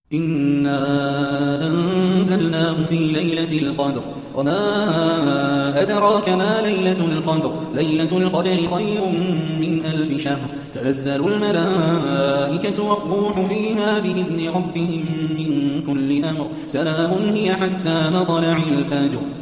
إنا أنزلناه في ليلة القدر وما أدراك ما ليلة القدر ليلة القدر خير من 1000 شهر تنزل الملائكة والروح فيها بإذن ربهم من كل أمر سلام هي حتى مطلع الفجر